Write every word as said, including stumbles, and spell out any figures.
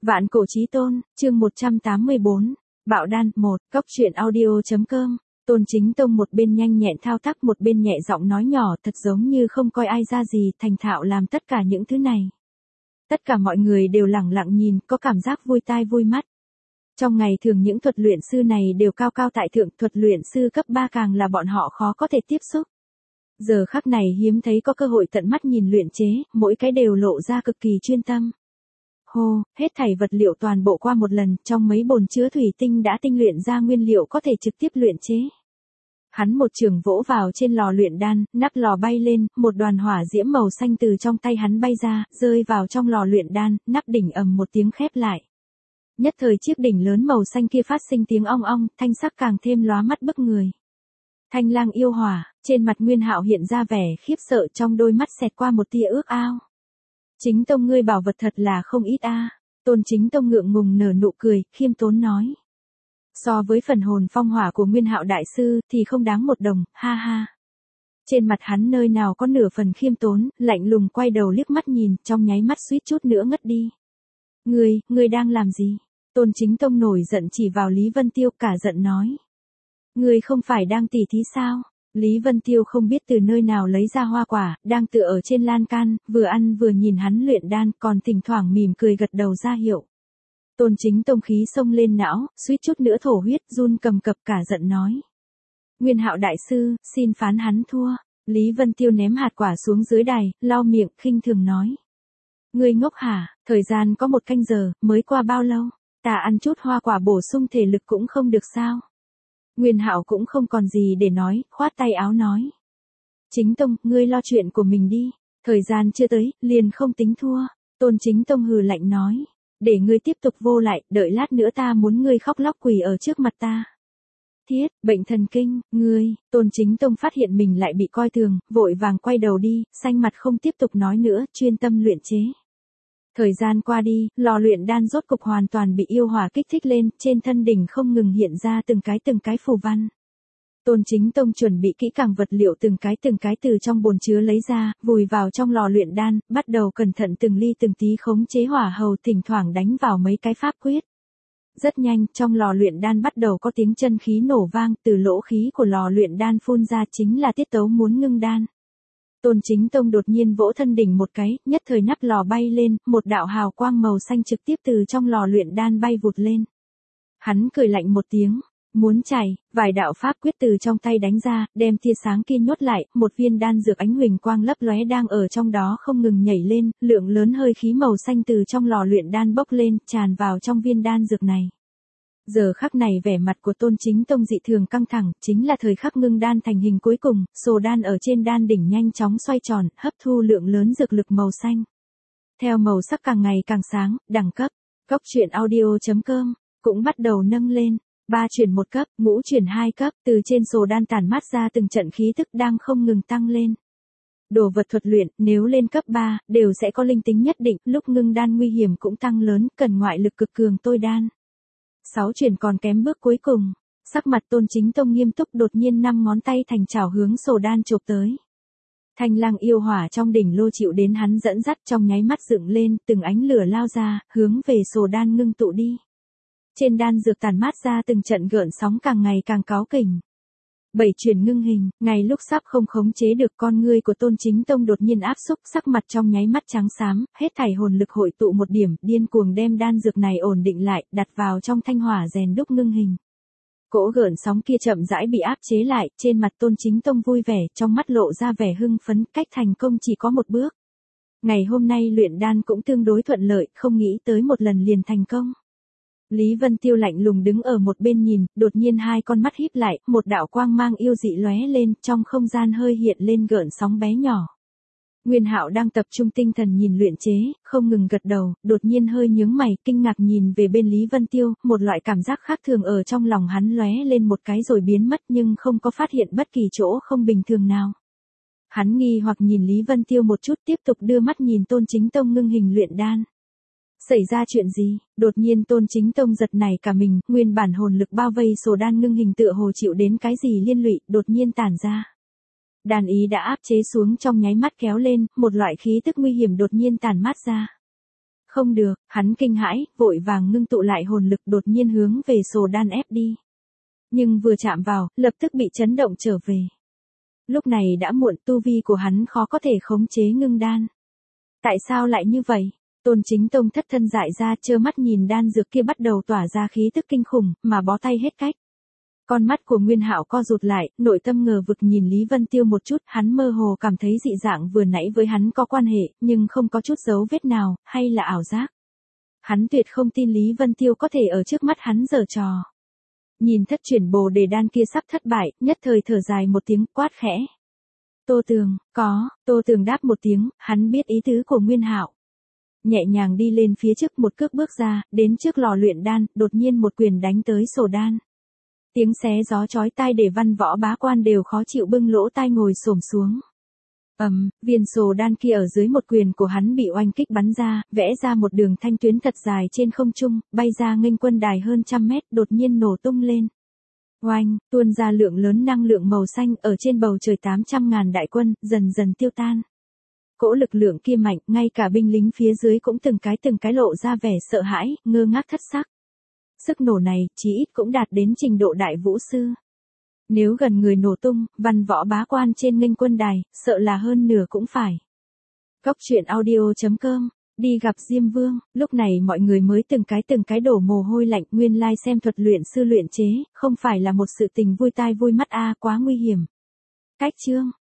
Vạn cổ chí tôn, chương một trăm tám mươi bốn, Bạo đan, một, Cốc truyện audio.com. Tôn Chính Tông một bên nhanh nhẹn thao tác một bên nhẹ giọng nói nhỏ thật giống như không coi ai ra gì, thành thạo làm tất cả những thứ này. Tất cả mọi người đều lẳng lặng nhìn, có cảm giác vui tai vui mắt. Trong ngày thường những thuật luyện sư này đều cao cao tại thượng, thuật luyện sư cấp ba càng là bọn họ khó có thể tiếp xúc. Giờ khắc này hiếm thấy có cơ hội tận mắt nhìn luyện chế, mỗi cái đều lộ ra cực kỳ chuyên tâm. Hô, hết thảy vật liệu toàn bộ qua một lần, trong mấy bồn chứa thủy tinh đã tinh luyện ra nguyên liệu có thể trực tiếp luyện chế. Hắn một trường vỗ vào trên lò luyện đan, nắp lò bay lên, một đoàn hỏa diễm màu xanh từ trong tay hắn bay ra, rơi vào trong lò luyện đan, nắp đỉnh ầm một tiếng khép lại. Nhất thời chiếc đỉnh lớn màu xanh kia phát sinh tiếng ong ong, thanh sắc càng thêm lóa mắt bức người. Thanh lang yêu hỏa, trên mặt Nguyên Hạo hiện ra vẻ khiếp sợ, trong đôi mắt xẹt qua một tia ước ao. Chính Tông ngươi bảo vật thật là không ít a. Tôn Chính Tông ngượng ngùng nở nụ cười, khiêm tốn nói. So với phần hồn phong hỏa của Nguyên Hạo đại sư thì không đáng một đồng, ha ha. Trên mặt hắn nơi nào có nửa phần khiêm tốn, lạnh lùng quay đầu liếc mắt nhìn, trong nháy mắt suýt chút nữa ngất đi. Ngươi, ngươi đang làm gì? Tôn Chính Tông nổi giận chỉ vào Lý Vân Tiêu cả giận nói. Ngươi không phải đang tỉ thí sao? Lý Vân Tiêu không biết từ nơi nào lấy ra hoa quả, đang tựa ở trên lan can, vừa ăn vừa nhìn hắn luyện đan, còn thỉnh thoảng mỉm cười gật đầu ra hiệu. Tôn Chính Tông khí xông lên não, suýt chút nữa thổ huyết, run cầm cập cả giận nói. Nguyên Hạo đại sư, xin phán hắn thua. Lý Vân Tiêu ném hạt quả xuống dưới đài, lau miệng, khinh thường nói. Ngươi ngốc hả, thời gian có một canh giờ, mới qua bao lâu, ta ăn chút hoa quả bổ sung thể lực cũng không được sao. Nguyên Hạo cũng không còn gì để nói, khoát tay áo nói. Chính Tông, ngươi lo chuyện của mình đi, thời gian chưa tới, liền không tính thua. Tôn Chính Tông hừ lạnh nói. Để ngươi tiếp tục vô lại, đợi lát nữa ta muốn ngươi khóc lóc quỳ ở trước mặt ta. Thiết, bệnh thần kinh, ngươi, Tôn Chính Tông phát hiện mình lại bị coi thường, vội vàng quay đầu đi, xanh mặt không tiếp tục nói nữa, chuyên tâm luyện chế. Thời gian qua đi, lò luyện đan rốt cục hoàn toàn bị yêu hỏa kích thích lên, trên thân đỉnh không ngừng hiện ra từng cái từng cái phù văn. Tôn Chính Tông chuẩn bị kỹ càng vật liệu từng cái từng cái từ trong bồn chứa lấy ra, vùi vào trong lò luyện đan, bắt đầu cẩn thận từng ly từng tí khống chế hỏa hầu, thỉnh thoảng đánh vào mấy cái pháp quyết. Rất nhanh, trong lò luyện đan bắt đầu có tiếng chân khí nổ vang, từ lỗ khí của lò luyện đan phun ra chính là tiết tấu muốn ngưng đan. Tôn Chính Tông đột nhiên vỗ thân đỉnh một cái, nhất thời nắp lò bay lên, một đạo hào quang màu xanh trực tiếp từ trong lò luyện đan bay vụt lên. Hắn cười lạnh một tiếng, muốn chảy, vài đạo pháp quyết từ trong tay đánh ra, đem tia sáng kia nhốt lại, một viên đan dược ánh huỳnh quang lấp lóe đang ở trong đó không ngừng nhảy lên, lượng lớn hơi khí màu xanh từ trong lò luyện đan bốc lên, tràn vào trong viên đan dược này. Giờ khắc này vẻ mặt của Tôn Chính Tông dị thường căng thẳng, chính là thời khắc ngưng đan thành hình cuối cùng, sồ đan ở trên đan đỉnh nhanh chóng xoay tròn, hấp thu lượng lớn dược lực màu xanh. Theo màu sắc càng ngày càng sáng, đẳng cấp, Cốc truyện audio.com, cũng bắt đầu nâng lên, ba chuyển một cấp, ngũ chuyển hai cấp, từ trên sồ đan tản mát ra từng trận khí thức đang không ngừng tăng lên. Đồ vật thuật luyện, nếu lên cấp ba, đều sẽ có linh tính nhất định, lúc ngưng đan nguy hiểm cũng tăng lớn, cần ngoại lực cực cường tôi đan. Sáu chuyển còn kém bước cuối cùng, sắc mặt Tôn Chính Tông nghiêm túc đột nhiên năm ngón tay thành chảo hướng sồ đan chộp tới. Thanh lang yêu hỏa trong đỉnh lô chịu đến hắn dẫn dắt trong nháy mắt dựng lên, từng ánh lửa lao ra, hướng về sồ đan ngưng tụ đi. Trên đan dược tản mát ra từng trận gợn sóng càng ngày càng cáu kỉnh. Bảy chuyển ngưng hình, ngay lúc sắp không khống chế được con ngươi của Tôn Chính Tông đột nhiên áp xúc, sắc mặt trong nháy mắt trắng xám, hết thảy hồn lực hội tụ một điểm, điên cuồng đem đan dược này ổn định lại, đặt vào trong thanh hỏa rèn đúc ngưng hình. Cỗ gợn sóng kia chậm rãi bị áp chế lại, trên mặt Tôn Chính Tông vui vẻ, trong mắt lộ ra vẻ hưng phấn, cách thành công chỉ có một bước. Ngày hôm nay luyện đan cũng tương đối thuận lợi, không nghĩ tới một lần liền thành công. Lý Vân Tiêu lạnh lùng đứng ở một bên nhìn, đột nhiên hai con mắt híp lại, một đạo quang mang yêu dị lóe lên, trong không gian hơi hiện lên gợn sóng bé nhỏ. Nguyên Hạo đang tập trung tinh thần nhìn luyện chế, không ngừng gật đầu, đột nhiên hơi nhướng mày, kinh ngạc nhìn về bên Lý Vân Tiêu, một loại cảm giác khác thường ở trong lòng hắn lóe lên một cái rồi biến mất nhưng không có phát hiện bất kỳ chỗ không bình thường nào. Hắn nghi hoặc nhìn Lý Vân Tiêu một chút, tiếp tục đưa mắt nhìn Tôn Chính Tông ngưng hình luyện đan. Xảy ra chuyện gì? Đột nhiên Tôn Chính Tông giật nảy cả mình, nguyên bản hồn lực bao vây sồ đan ngưng hình tựa hồ chịu đến cái gì liên lụy, đột nhiên tản ra. Đan ý đã áp chế xuống trong nháy mắt kéo lên, một loại khí tức nguy hiểm đột nhiên tản mát ra. Không được, hắn kinh hãi, vội vàng ngưng tụ lại hồn lực đột nhiên hướng về sồ đan ép đi. Nhưng vừa chạm vào, lập tức bị chấn động trở về. Lúc này đã muộn, tu vi của hắn khó có thể khống chế ngưng đan. Tại sao lại như vậy? Tôn Chính Tông thất thân dại ra, trơ mắt nhìn đan dược kia bắt đầu tỏa ra khí tức kinh khủng, mà bó tay hết cách. Con mắt của Nguyên Hạo co rụt lại, nội tâm ngờ vực nhìn Lý Vân Tiêu một chút, hắn mơ hồ cảm thấy dị dạng vừa nãy với hắn có quan hệ, nhưng không có chút dấu vết nào, hay là ảo giác. Hắn tuyệt không tin Lý Vân Tiêu có thể ở trước mắt hắn giở trò. Nhìn thất chuyển bồ đề đan kia sắp thất bại, nhất thời thở dài một tiếng, quát khẽ. Tô Tường, có, Tô Tường đáp một tiếng, hắn biết ý tứ của Nguyên Hạo. Nhẹ nhàng đi lên phía trước một cước bước ra, đến trước lò luyện đan, đột nhiên một quyền đánh tới sổ đan. Tiếng xé gió chói tai để Văn Võ bá quan đều khó chịu bưng lỗ tai ngồi xổm xuống. Ầm, um, viên sổ đan kia ở dưới một quyền của hắn bị oanh kích bắn ra, vẽ ra một đường thanh tuyến thật dài trên không trung, bay ra nghênh quân đài hơn trăm mét, đột nhiên nổ tung lên. Oanh, tuôn ra lượng lớn năng lượng màu xanh ở trên bầu trời tám trăm ngàn đại quân, dần dần tiêu tan. Cỗ lực lượng kia mạnh, ngay cả binh lính phía dưới cũng từng cái từng cái lộ ra vẻ sợ hãi, ngơ ngác thất sắc. Sức nổ này, chí ít cũng đạt đến trình độ đại vũ sư. Nếu gần người nổ tung, Văn Võ bá quan trên nghênh quân đài, sợ là hơn nửa cũng phải. Cốc truyện audio chấm com, đi gặp Diêm Vương, lúc này mọi người mới từng cái từng cái đổ mồ hôi lạnh, nguyên lai xem thuật luyện sư luyện chế, không phải là một sự tình vui tai vui mắt a, quá nguy hiểm. Cách chương